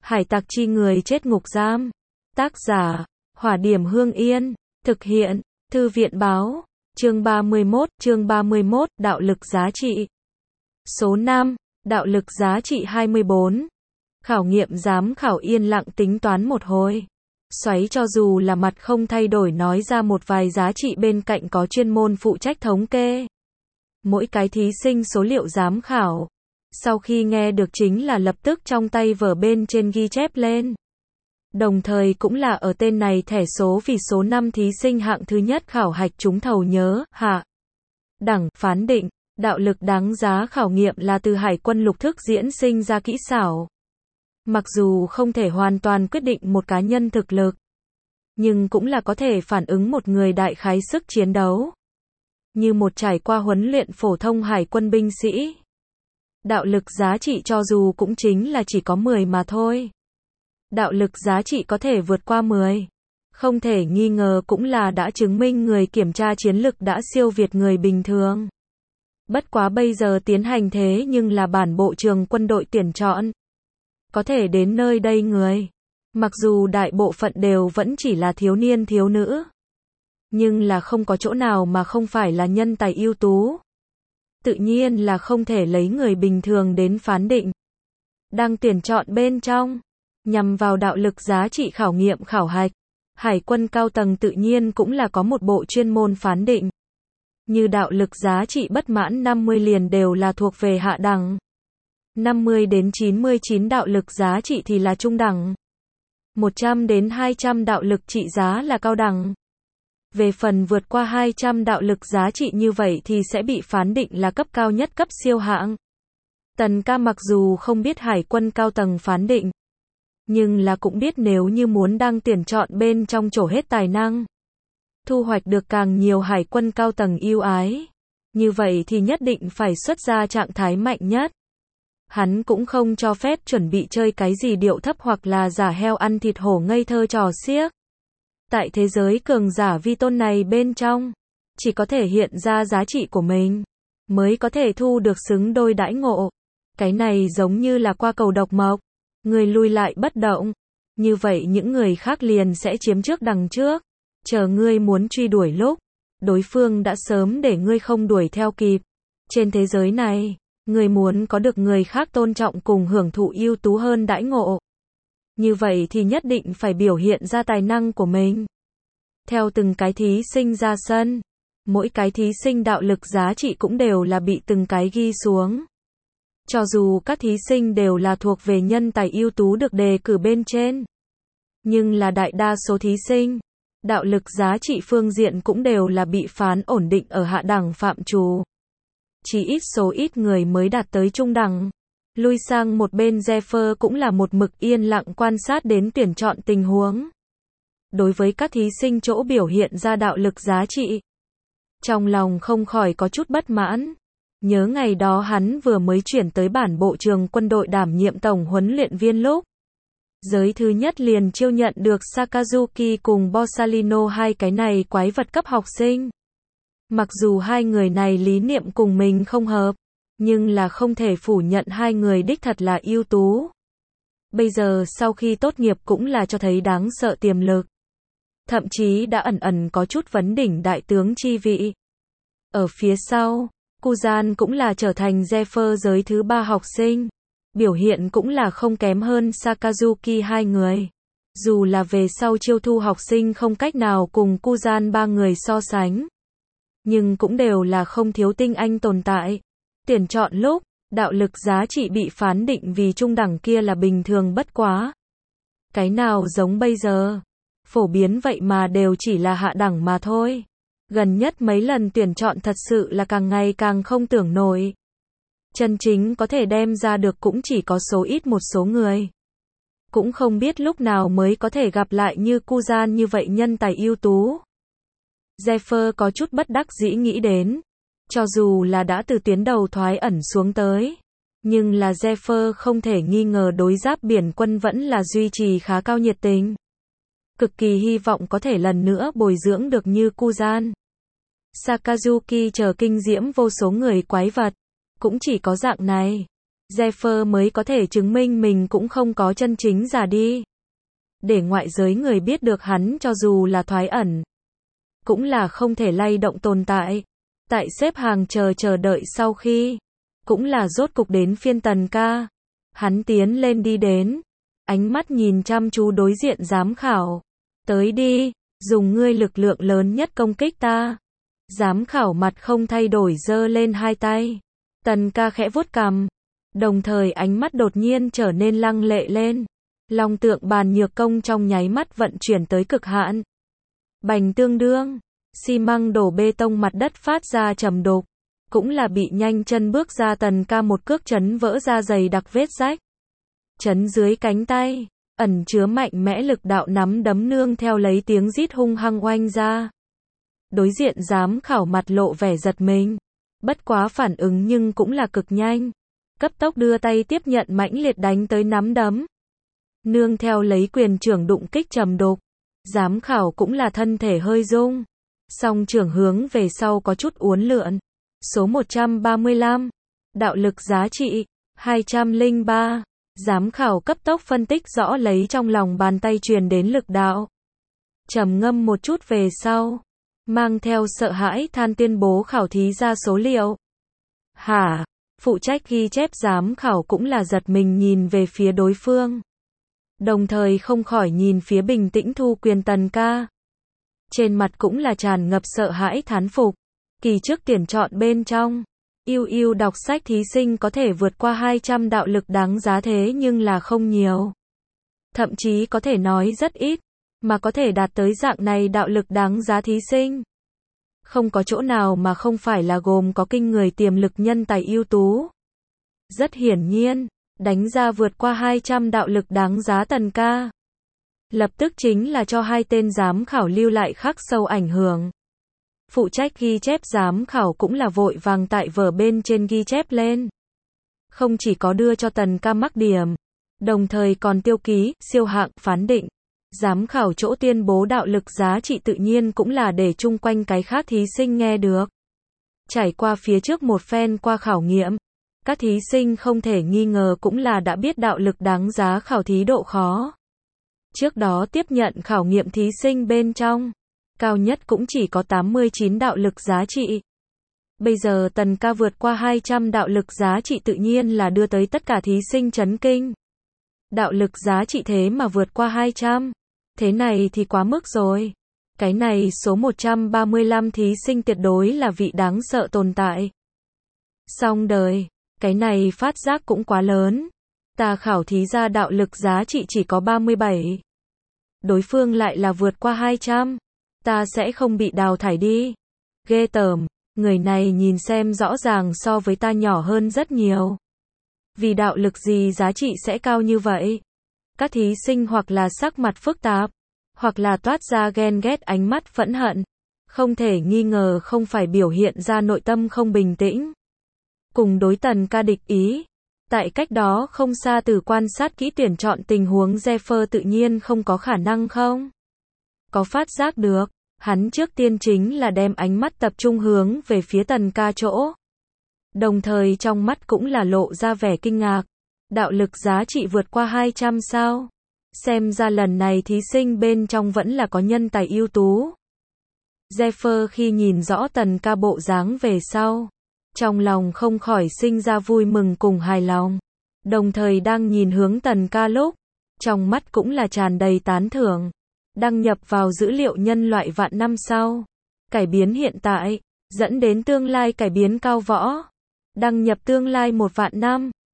Hải tặc chi người chết ngục giam. Tác giả, Hỏa Điểm Hương Yên. Thực hiện, Thư viện Báo. Chương 31, Đạo lực giá trị. Số 5, Đạo lực giá trị 24. Khảo nghiệm giám khảo yên lặng tính toán một hồi. Xoáy cho dù là mặt không thay đổi nói ra một vài giá trị bên cạnh có chuyên môn phụ trách thống kê. Mỗi cái thí sinh số liệu giám khảo. Sau khi nghe được chính là lập tức trong tay vở bên trên ghi chép lên. Đồng thời cũng là ở tên này thẻ số vì số 5 thí sinh hạng thứ nhất khảo hạch trúng thầu nhớ, hạ. Đẳng, phán định, đạo lực đáng giá khảo nghiệm là từ hải quân lục thức diễn sinh ra kỹ xảo. Mặc dù không thể hoàn toàn quyết định một cá nhân thực lực, nhưng cũng là có thể phản ứng một người đại khái sức chiến đấu. Như một trải qua huấn luyện phổ thông hải quân binh sĩ. Đạo lực giá trị cho dù cũng chính là chỉ có 10 mà thôi. Đạo lực giá trị có thể vượt qua 10. Không thể nghi ngờ cũng là đã chứng minh người kiểm tra chiến lực đã siêu việt người bình thường. Bất quá bây giờ tiến hành thế nhưng là bản bộ trường quân đội tuyển chọn. Có thể đến nơi đây người. Mặc dù đại bộ phận đều vẫn chỉ là thiếu niên thiếu nữ. Nhưng là không có chỗ nào mà không phải là nhân tài ưu tú. Tự nhiên là không thể lấy người bình thường đến phán định. Đang tuyển chọn bên trong. Nhằm vào đạo lực giá trị khảo nghiệm khảo hạch. Hải quân cao tầng tự nhiên cũng là có một bộ chuyên môn phán định. Như đạo lực giá trị bất mãn 50 liền đều là thuộc về hạ đẳng. 50 đến 99 đạo lực giá trị thì là trung đẳng. 100 đến 200 đạo lực trị giá là cao đẳng. Về phần vượt qua 200 đạo lực giá trị như vậy thì sẽ bị phán định là cấp cao nhất cấp siêu hạng. Tần ca mặc dù không biết hải quân cao tầng phán định, nhưng là cũng biết nếu như muốn đang tuyển chọn bên trong trổ hết tài năng, thu hoạch được càng nhiều hải quân cao tầng yêu ái, như vậy thì nhất định phải xuất ra trạng thái mạnh nhất. Hắn cũng không cho phép chuẩn bị chơi cái gì điệu thấp hoặc là giả heo ăn thịt hổ ngây thơ trò xiếc. Tại thế giới cường giả vi tôn này bên trong, chỉ có thể hiện ra giá trị của mình, mới có thể thu được xứng đôi đãi ngộ. Cái này giống như là qua cầu độc mộc, người lùi lại bất động. Như vậy những người khác liền sẽ chiếm trước đằng trước. Chờ ngươi muốn truy đuổi lúc, đối phương đã sớm để ngươi không đuổi theo kịp. Trên thế giới này, người muốn có được người khác tôn trọng cùng hưởng thụ ưu tú hơn đãi ngộ. Như vậy thì nhất định phải biểu hiện ra tài năng của mình. Theo từng cái thí sinh ra sân, mỗi cái thí sinh đạo lực giá trị cũng đều là bị từng cái ghi xuống. Cho dù các thí sinh đều là thuộc về nhân tài ưu tú được đề cử bên trên, nhưng là đại đa số thí sinh, đạo lực giá trị phương diện cũng đều là bị phán ổn định ở hạ đẳng phạm trù. Chỉ ít số ít người mới đạt tới trung đẳng. Lui sang một bên Jeffer cũng là một mực yên lặng quan sát đến tuyển chọn tình huống. Đối với các thí sinh chỗ biểu hiện ra đạo lực giá trị, trong lòng không khỏi có chút bất mãn. Nhớ ngày đó hắn vừa mới chuyển tới bản bộ trường quân đội đảm nhiệm tổng huấn luyện viên lúc. Giới thứ nhất liền chiêu nhận được Sakazuki cùng Borsalino, hai cái này quái vật cấp học sinh. Mặc dù hai người này lý niệm cùng mình không hợp, nhưng là không thể phủ nhận hai người đích thật là ưu tú. Bây giờ sau khi tốt nghiệp cũng là cho thấy đáng sợ tiềm lực. Thậm chí đã ẩn ẩn có chút vấn đỉnh đại tướng chi vị. Ở phía sau, Kuzan cũng là trở thành Jeffer giới thứ 3 học sinh. Biểu hiện cũng là không kém hơn Sakazuki hai người. Dù là về sau chiêu thu học sinh không cách nào cùng Kuzan ba người so sánh, nhưng cũng đều là không thiếu tinh anh tồn tại. Tuyển chọn lúc, đạo lực giá trị bị phán định vì trung đẳng kia là bình thường bất quá. Cái nào giống bây giờ, phổ biến vậy mà đều chỉ là hạ đẳng mà thôi. Gần nhất mấy lần tuyển chọn thật sự là càng ngày càng không tưởng nổi. Chân chính có thể đem ra được cũng chỉ có số ít một số người. Cũng không biết lúc nào mới có thể gặp lại như Kuzan như vậy nhân tài ưu tú. Jeffer có chút bất đắc dĩ nghĩ đến. Cho dù là đã từ tuyến đầu thoái ẩn xuống tới, nhưng là Jeffer không thể nghi ngờ đối giáp biển quân vẫn là duy trì khá cao nhiệt tình. Cực kỳ hy vọng có thể lần nữa bồi dưỡng được như Kuzan, Sakazuki chờ kinh diễm vô số người quái vật. Cũng chỉ có dạng này, Jeffer mới có thể chứng minh mình cũng không có chân chính già đi. Để ngoại giới người biết được hắn cho dù là thoái ẩn, cũng là không thể lay động tồn tại. Tại xếp hàng chờ đợi sau khi, cũng là rốt cục đến phiên Tần ca. Hắn tiến lên đi đến, ánh mắt nhìn chăm chú đối diện giám khảo. Tới đi, dùng ngươi lực lượng lớn nhất công kích ta. Giám khảo mặt không thay đổi giơ lên hai tay. Tần ca khẽ vuốt cằm, đồng thời ánh mắt đột nhiên trở nên lăng lệ lên. Long tượng bàn nhược công trong nháy mắt vận chuyển tới cực hạn. Bành tương đương, xi măng đổ bê tông, mặt đất phát ra trầm đục. Cũng là bị nhanh chân bước ra Tần ca một cước chấn vỡ ra dày đặc vết rách. Chấn dưới cánh tay, ẩn chứa mạnh mẽ lực đạo nắm đấm nương theo lấy tiếng rít hung hăng oanh ra. Đối diện giám khảo mặt lộ vẻ giật mình. Bất quá phản ứng nhưng cũng là cực nhanh. Cấp tốc đưa tay tiếp nhận mãnh liệt đánh tới nắm đấm. Nương theo lấy quyền trưởng đụng kích trầm đục. Giám khảo cũng là thân thể hơi rung. Song trưởng hướng về sau có chút uốn lượn. Số 135. Đạo lực giá trị. 203. Giám khảo cấp tốc phân tích rõ lấy trong lòng bàn tay truyền đến lực đạo. Trầm ngâm một chút về sau. Mang theo sợ hãi than tuyên bố khảo thí ra số liệu. Hả? Phụ trách ghi chép giám khảo cũng là giật mình nhìn về phía đối phương. Đồng thời không khỏi nhìn phía bình tĩnh thu quyền Tần ca. Trên mặt cũng là tràn ngập sợ hãi thán phục. Kỳ trước tuyển chọn bên trong, ưu đọc sách thí sinh có thể vượt qua 200 đạo lực đáng giá thế nhưng là không nhiều. Thậm chí có thể nói rất ít, mà có thể đạt tới dạng này đạo lực đáng giá thí sinh. Không có chỗ nào mà không phải là gồm có kinh người tiềm lực nhân tài ưu tú. Rất hiển nhiên, đánh ra vượt qua 200 đạo lực đáng giá Tần ca. Lập tức chính là cho hai tên giám khảo lưu lại khắc sâu ảnh hưởng. Phụ trách ghi chép giám khảo cũng là vội vàng tại vở bên trên ghi chép lên. Không chỉ có đưa cho Tần ca mắc điểm, đồng thời còn tiêu ký, siêu hạng, phán định. Giám khảo chỗ tuyên bố đạo lực giá trị tự nhiên cũng là để chung quanh cái khác thí sinh nghe được. Trải qua phía trước một phen qua khảo nghiệm, các thí sinh không thể nghi ngờ cũng là đã biết đạo lực đáng giá khảo thí độ khó. Trước đó tiếp nhận khảo nghiệm thí sinh bên trong, cao nhất cũng chỉ có 89 đạo lực giá trị. Bây giờ Tần ca vượt qua 200 đạo lực giá trị tự nhiên là đưa tới tất cả thí sinh chấn kinh. Đạo lực giá trị thế mà vượt qua 200. Thế này thì quá mức rồi. Cái này số 135 thí sinh tuyệt đối là vị đáng sợ tồn tại. Xong đời, cái này phát giác cũng quá lớn. Ta khảo thí ra đạo lực giá trị chỉ có 37. Đối phương lại là vượt qua 200. Ta sẽ không bị đào thải đi. Ghê tởm, người này nhìn xem rõ ràng so với ta nhỏ hơn rất nhiều. Vì đạo lực gì giá trị sẽ cao như vậy? Các thí sinh hoặc là sắc mặt phức tạp, hoặc là toát ra ghen ghét ánh mắt phẫn hận. Không thể nghi ngờ không phải biểu hiện ra nội tâm không bình tĩnh. Cùng đối Tần ca địch ý. Tại cách đó không xa từ quan sát kỹ tuyển chọn tình huống Jeffer tự nhiên không có khả năng không? Có phát giác được, hắn trước tiên chính là đem ánh mắt tập trung hướng về phía Tần ca chỗ. Đồng thời trong mắt cũng là lộ ra vẻ kinh ngạc. Đạo lực giá trị vượt qua 200 sao? Xem ra lần này thí sinh bên trong vẫn là có nhân tài ưu tú. Jeffer khi nhìn rõ Tần ca bộ dáng về sau, trong lòng không khỏi sinh ra vui mừng cùng hài lòng. Đồng thời đang nhìn hướng Tần ca lúc, trong mắt cũng là tràn đầy tán thưởng. Đăng nhập vào dữ liệu nhân loại vạn năm sau. Cải biến hiện tại, dẫn đến tương lai cải biến cao võ. Đăng nhập tương lai 1 vạn năm.